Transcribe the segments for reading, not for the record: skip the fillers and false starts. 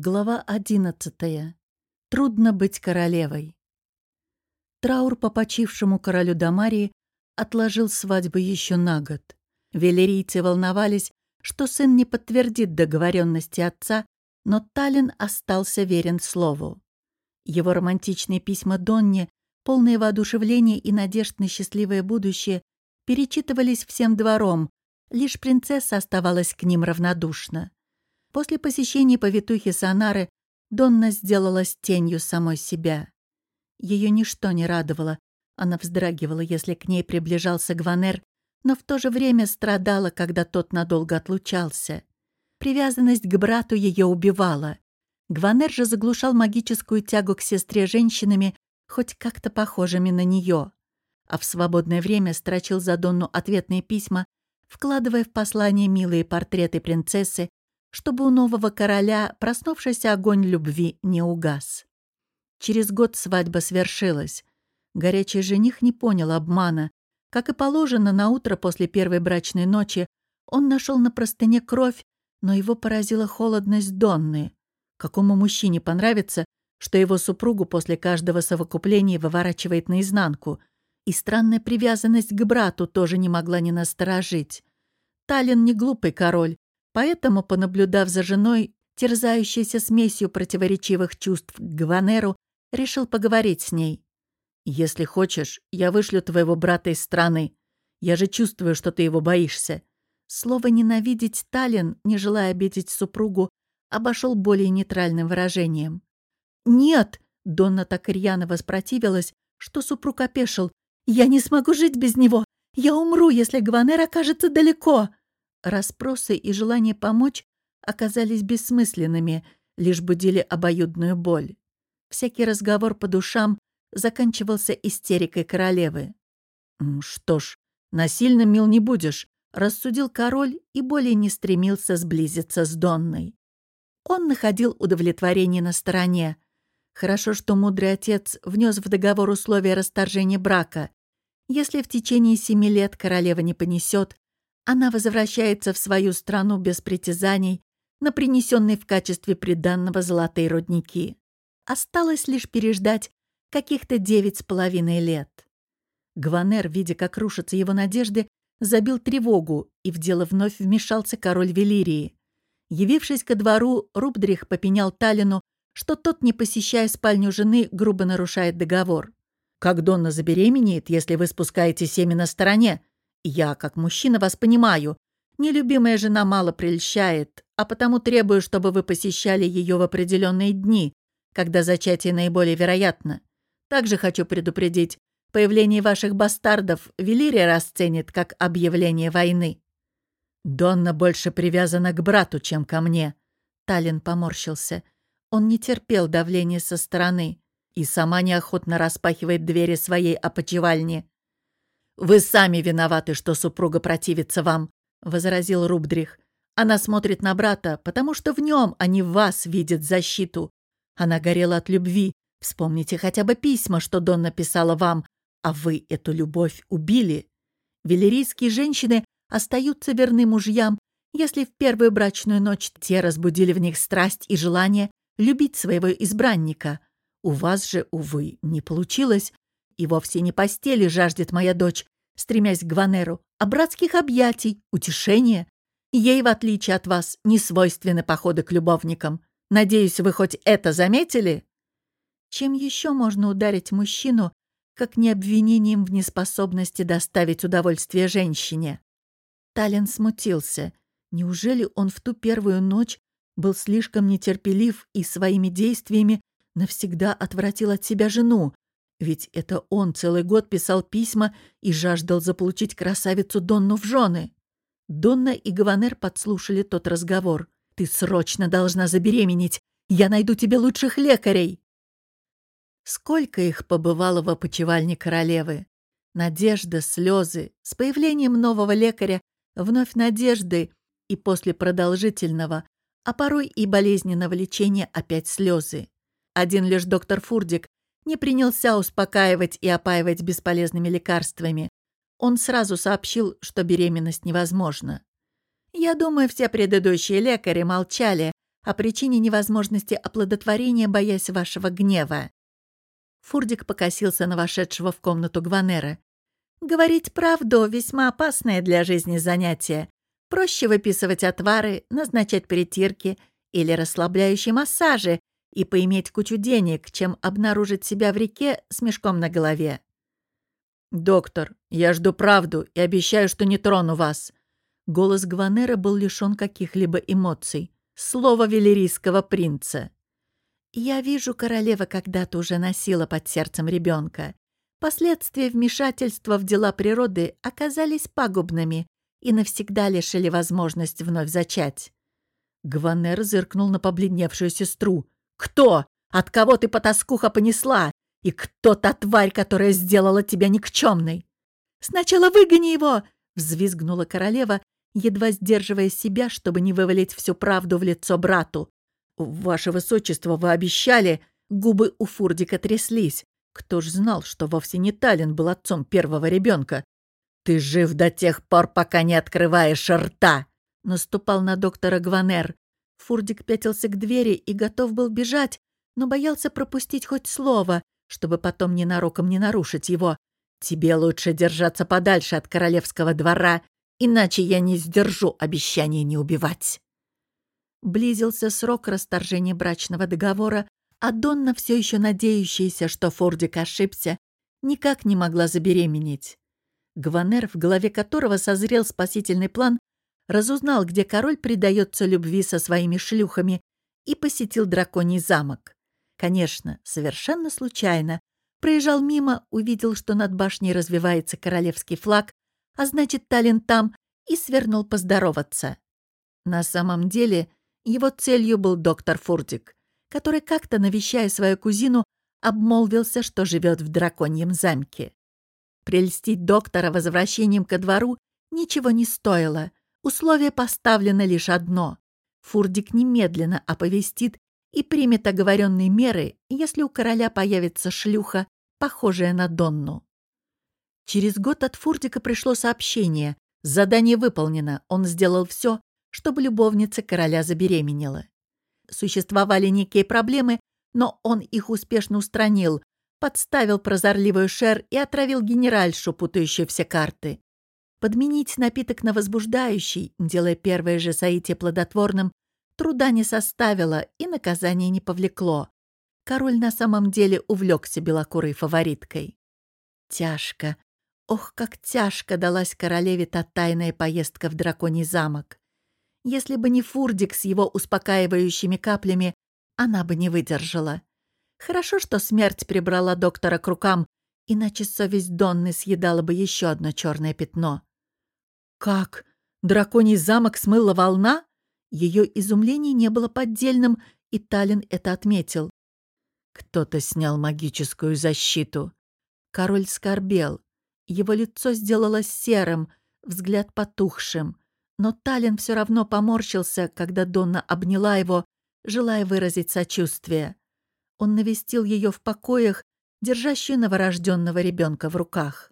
Глава 11. Трудно быть королевой. Траур по почившему королю Дамарии отложил свадьбу еще на год. Велерийцы волновались, что сын не подтвердит договоренности отца, но Таллин остался верен слову. Его романтичные письма Донне, полные воодушевления и надежд на счастливое будущее, перечитывались всем двором, лишь принцесса оставалась к ним равнодушна. После посещения повитухи Санары Донна сделалась тенью самой себя. Ее ничто не радовало. Она вздрагивала, если к ней приближался Гванер, но в то же время страдала, когда тот надолго отлучался. Привязанность к брату ее убивала. Гванер же заглушал магическую тягу к сестре женщинами, хоть как-то похожими на нее. А в свободное время строчил за Донну ответные письма, вкладывая в послание милые портреты принцессы, чтобы у нового короля проснувшийся огонь любви не угас. Через год свадьба свершилась. Горячий жених не понял обмана. Как и положено, на утро после первой брачной ночи он нашел на простыне кровь, но его поразила холодность Донны. Какому мужчине понравится, что его супругу после каждого совокупления выворачивает наизнанку? И странная привязанность к брату тоже не могла не насторожить. Таллин не глупый король, поэтому, понаблюдав за женой, терзающейся смесью противоречивых чувств к Гванеру, решил поговорить с ней. «Если хочешь, я вышлю твоего брата из страны. Я же чувствую, что ты его боишься». Слово «ненавидеть» Таллин, не желая обидеть супругу, обошел более нейтральным выражением. «Нет!» — Донна так рьяно воспротивилась, что супруг опешил. «Я не смогу жить без него! Я умру, если Гванер окажется далеко!» Расспросы и желание помочь оказались бессмысленными, лишь будили обоюдную боль. Всякий разговор по душам заканчивался истерикой королевы. «Что ж, насильно мил не будешь», — рассудил король и более не стремился сблизиться с Донной. Он находил удовлетворение на стороне. Хорошо, что мудрый отец внес в договор условия расторжения брака. Если в течение 7 лет королева не понесет, она возвращается в свою страну без притязаний на принесенные в качестве приданного золотые рудники. Осталось лишь переждать каких-то 9,5 лет. Гванер, видя, как рушатся его надежды, забил тревогу, и в дело вновь вмешался король Велирии. Явившись ко двору, Рубдрих попенял Таллину, что тот, не посещая спальню жены, грубо нарушает договор. «Как Донна забеременеет, если вы спускаете семя на стороне? Я, как мужчина, вас понимаю. Нелюбимая жена мало прельщает, а потому требую, чтобы вы посещали ее в определенные дни, когда зачатие наиболее вероятно. Также хочу предупредить, появление ваших бастардов Велирия расценит как объявление войны». «Донна больше привязана к брату, чем ко мне». Таллин поморщился. Он не терпел давления со стороны и сама неохотно распахивает двери своей опочивальни. «Вы сами виноваты, что супруга противится вам», — возразил Рубдрих. «Она смотрит на брата, потому что в нем, а не в вас, видит защиту. Она горела от любви. Вспомните хотя бы письма, что Донна писала вам, а вы эту любовь убили. Велерийские женщины остаются верны мужьям, если в первую брачную ночь те разбудили в них страсть и желание любить своего избранника. У вас же, увы, не получилось. И вовсе не постели жаждет моя дочь, стремясь к Гванеру, а братских объятий, утешения. Ей, в отличие от вас, не свойственны походы к любовникам. Надеюсь, вы хоть это заметили?» Чем еще можно ударить мужчину, как не обвинением в неспособности доставить удовольствие женщине? Таллин смутился. Неужели он в ту первую ночь был слишком нетерпелив и своими действиями навсегда отвратил от себя жену? Ведь это он целый год писал письма и жаждал заполучить красавицу Донну в жены. Донна и Гванер подслушали тот разговор. «Ты срочно должна забеременеть! Я найду тебе лучших лекарей!» Сколько их побывало в опочивальне королевы! Надежда, слезы, с появлением нового лекаря вновь надежды, и после продолжительного, а порой и болезненного лечения опять слезы. Один лишь доктор Фурдик не принялся успокаивать и опаивать бесполезными лекарствами. Он сразу сообщил, что беременность невозможна. Я думаю, все предыдущие лекари молчали, о причине невозможности оплодотворения, боясь вашего гнева». Фурдик покосился на вошедшего в комнату Гванера. «Говорить правду — весьма опасное для жизни занятие. Проще выписывать отвары, назначать притирки или расслабляющие массажи и поиметь кучу денег, чем обнаружить себя в реке с мешком на голове». «Доктор, я жду правду и обещаю, что не трону вас». Голос Гванера был лишен каких-либо эмоций. Слово велерийского принца. «Я вижу, королева когда-то уже носила под сердцем ребенка. Последствия вмешательства в дела природы оказались пагубными и навсегда лишили возможность вновь зачать». Гванер зыркнул на побледневшую сестру. «Кто? От кого ты, потаскуха, понесла? И кто та тварь, которая сделала тебя никчемной?» «Сначала выгони его!» — взвизгнула королева, едва сдерживая себя, чтобы не вывалить всю правду в лицо брату. «Ваше высочество, вы обещали...» Губы у Фурдика тряслись. Кто ж знал, что вовсе не Талин был отцом первого ребенка? «Ты жив до тех пор, пока не открываешь рта!» Наступал на доктора Гванер. Фурдик пятился к двери и готов был бежать, но боялся пропустить хоть слово, чтобы потом ненароком не нарушить его. «Тебе лучше держаться подальше от королевского двора, иначе я не сдержу обещание не убивать». Близился срок расторжения брачного договора, а Донна, все еще надеющаяся, что Фурдик ошибся, никак не могла забеременеть. Гванер, в голове которого созрел спасительный план, разузнал, где король предается любви со своими шлюхами, и посетил драконий замок. Конечно, совершенно случайно. Проезжал мимо, увидел, что над башней развивается королевский флаг, а значит, Талин там, и свернул поздороваться. На самом деле, его целью был доктор Фурдик, который, как-то навещая свою кузину, обмолвился, что живет в драконьем замке. Прельстить доктора возвращением ко двору ничего не стоило. Условие поставлено лишь одно. Фурдик немедленно оповестит и примет оговоренные меры, если у короля появится шлюха, похожая на Донну. Через год от Фурдика пришло сообщение. Задание выполнено, он сделал все, чтобы любовница короля забеременела. Существовали некие проблемы, но он их успешно устранил, подставил прозорливую Шер и отравил генеральшу, путающую все карты. Подменить напиток на возбуждающий, делая первое же соитие плодотворным, труда не составило и наказание не повлекло. Король на самом деле увлекся белокурой фавориткой. Тяжко, ох, как тяжко далась королеве та тайная поездка в драконий замок. Если бы не Фурдик с его успокаивающими каплями, она бы не выдержала. Хорошо, что смерть прибрала доктора к рукам, иначе совесть Донны съедала бы еще одно черное пятно. «Как? Драконий замок смыла волна?» Ее изумление не было поддельным, и Талин это отметил. «Кто-то снял магическую защиту». Король скорбел. Его лицо сделалось серым, взгляд потухшим. Но Талин все равно поморщился, когда Донна обняла его, желая выразить сочувствие. Он навестил ее в покоях, держащую новорожденного ребенка в руках.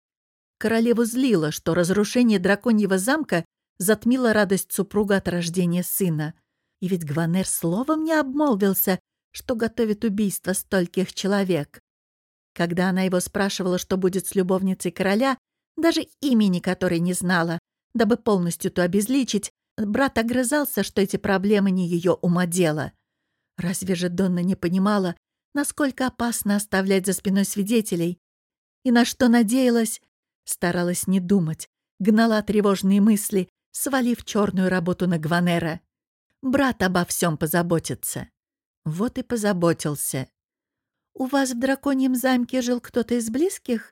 Королеву злило, что разрушение драконьего замка затмило радость супруга от рождения сына. И ведь Гванер словом не обмолвился, что готовит убийство стольких человек. Когда она его спрашивала, что будет с любовницей короля, даже имени которой не знала, дабы полностью то обезличить, брат огрызался, что эти проблемы не ее умодело. Разве же Донна не понимала, насколько опасно оставлять за спиной свидетелей? И на что надеялась? Старалась не думать, гнала тревожные мысли, свалив черную работу на Гванера. Брат обо всем позаботится. Вот и позаботился. «У вас в драконьем замке жил кто-то из близких?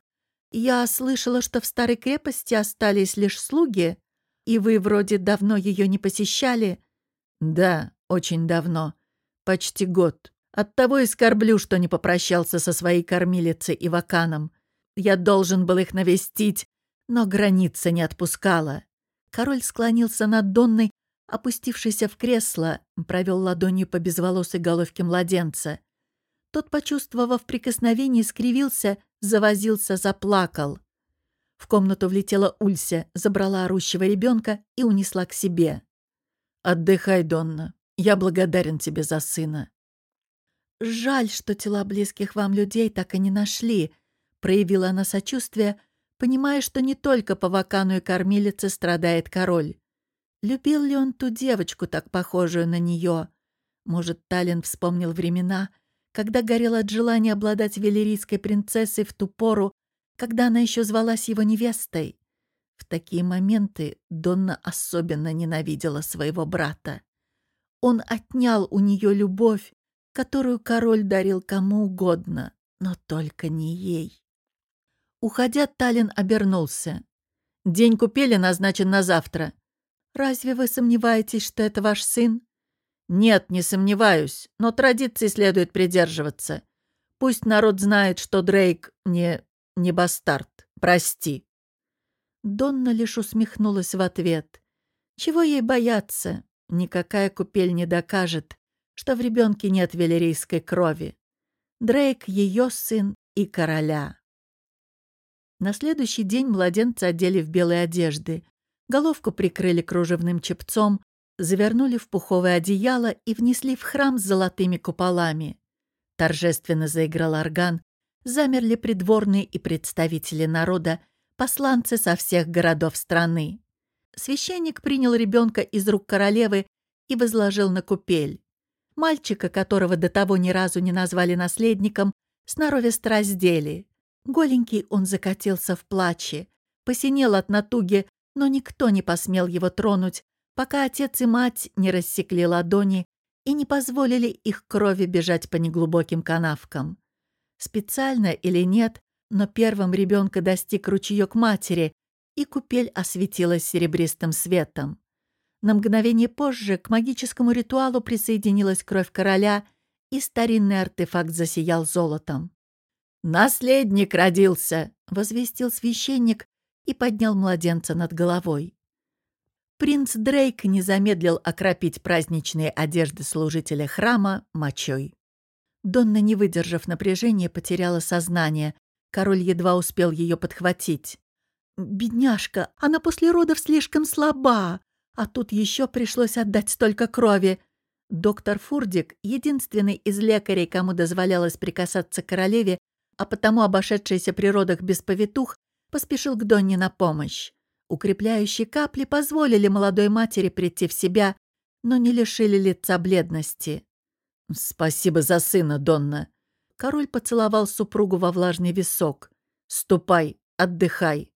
Я слышала, что в старой крепости остались лишь слуги, и вы вроде давно ее не посещали». «Да, очень давно. Почти год. Оттого и скорблю, что не попрощался со своей кормилицей Иваканом. Я должен был их навестить, но граница не отпускала». Король склонился над Донной, опустившийся в кресло, провел ладонью по безволосой головке младенца. Тот, почувствовав прикосновение, скривился, завозился, заплакал. В комнату влетела Улься, забрала орущего ребенка и унесла к себе. «Отдыхай, Донна. Я благодарен тебе за сына». «Жаль, что тела близких вам людей так и не нашли», — проявила она сочувствие, понимая, что не только по Вакану и кормилице страдает король. Любил ли он ту девочку, так похожую на нее? Может, Таллин вспомнил времена, когда горел от желания обладать велерийской принцессой в ту пору, когда она еще звалась его невестой. В такие моменты Донна особенно ненавидела своего брата. Он отнял у нее любовь, которую король дарил кому угодно, но только не ей. Уходя, Таллин обернулся. «День купели назначен на завтра. Разве вы сомневаетесь, что это ваш сын?» «Нет, не сомневаюсь, но традиций следует придерживаться. Пусть народ знает, что Дрейк не бастард. Прости». Донна лишь усмехнулась в ответ. Чего ей бояться? Никакая купель не докажет, что в ребенке нет велерийской крови. Дрейк — ее сын и короля. На следующий день младенца одели в белые одежды. Головку прикрыли кружевным чепцом, завернули в пуховое одеяло и внесли в храм с золотыми куполами. Торжественно заиграл орган, замерли придворные и представители народа, посланцы со всех городов страны. Священник принял ребенка из рук королевы и возложил на купель. Мальчика, которого до того ни разу не назвали наследником, сноровисто раздели. Голенький он закатился в плаче, посинел от натуги, но никто не посмел его тронуть, пока отец и мать не рассекли ладони и не позволили их крови бежать по неглубоким канавкам. Специально или нет, но первым ребенка достиг ручеек матери, и купель осветилась серебристым светом. На мгновение позже к магическому ритуалу присоединилась кровь короля, и старинный артефакт засиял золотом. «Наследник родился!» — возвестил священник и поднял младенца над головой. Принц Дрейк не замедлил окропить праздничные одежды служителя храма мочой. Донна, не выдержав напряжения, потеряла сознание. Король едва успел ее подхватить. «Бедняжка, она после родов слишком слаба, а тут еще пришлось отдать столько крови». Доктор Фурдик, единственный из лекарей, кому дозволялось прикасаться к королеве, а потому обошедшийся при родах без повитух, поспешил к Донне на помощь. Укрепляющие капли позволили молодой матери прийти в себя, но не лишили лица бледности. «Спасибо за сына, Донна». Король поцеловал супругу во влажный висок. «Ступай, отдыхай».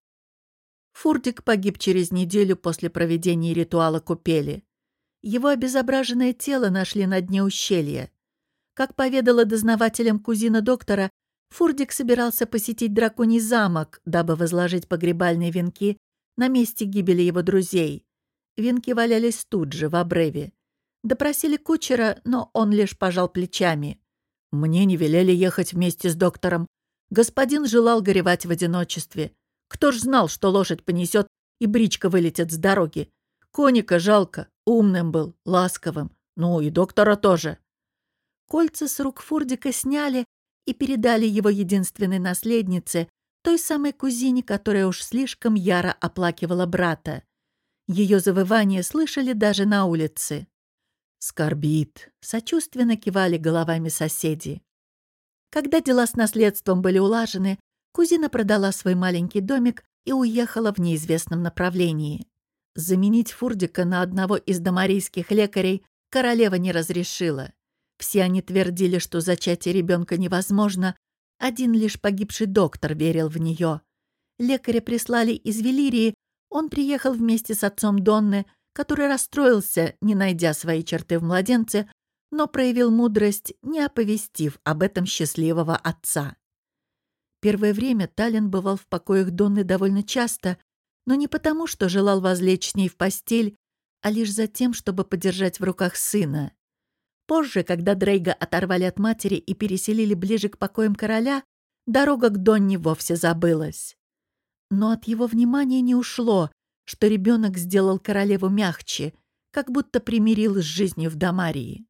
Фурдик погиб через неделю после проведения ритуала купели. Его обезображенное тело нашли на дне ущелья. Как поведала дознавателям кузина доктора, Фурдик собирался посетить драконий замок, дабы возложить погребальные венки на месте гибели его друзей. Венки валялись тут же, в обрыве. Допросили кучера, но он лишь пожал плечами. «Мне не велели ехать вместе с доктором. Господин желал горевать в одиночестве. Кто ж знал, что лошадь понесет и бричка вылетит с дороги? Коника жалко, умным был, ласковым. Ну и доктора тоже». Кольца с рук Фурдика сняли и передали его единственной наследнице, той самой кузине, которая уж слишком яро оплакивала брата. Ее завывание слышали даже на улице. «Скорбит», — сочувственно кивали головами соседи. Когда дела с наследством были улажены, кузина продала свой маленький домик и уехала в неизвестном направлении. Заменить Фурдика на одного из домарийских лекарей королева не разрешила. Все они твердили, что зачатие ребенка невозможно, один лишь погибший доктор верил в нее. Лекаря прислали из Велирии, он приехал вместе с отцом Донны, который расстроился, не найдя свои черты в младенце, но проявил мудрость, не оповестив об этом счастливого отца. Первое время Таллин бывал в покоях Донны довольно часто, но не потому, что желал возлечь с ней в постель, а лишь за тем, чтобы подержать в руках сына. Позже, когда Дрейга оторвали от матери и переселили ближе к покоям короля, дорога к Донне вовсе забылась. Но от его внимания не ушло, что ребенок сделал королеву мягче, как будто примирил с жизнью в Дамарии.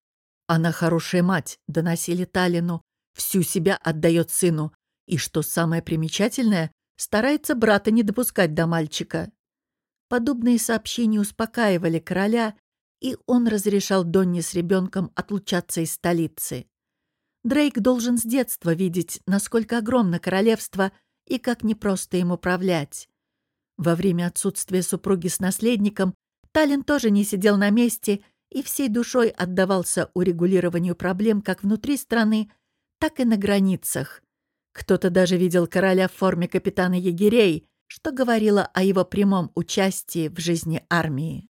«Она хорошая мать», — доносили Таллину, «всю себя отдает сыну, и, что самое примечательное, старается брата не допускать до мальчика». Подобные сообщения успокаивали короля, и он разрешал Донне с ребенком отлучаться из столицы. Дрейк должен с детства видеть, насколько огромно королевство и как непросто им управлять. Во время отсутствия супруги с наследником Таллин тоже не сидел на месте и всей душой отдавался урегулированию проблем как внутри страны, так и на границах. Кто-то даже видел короля в форме капитана егерей, что говорило о его прямом участии в жизни армии.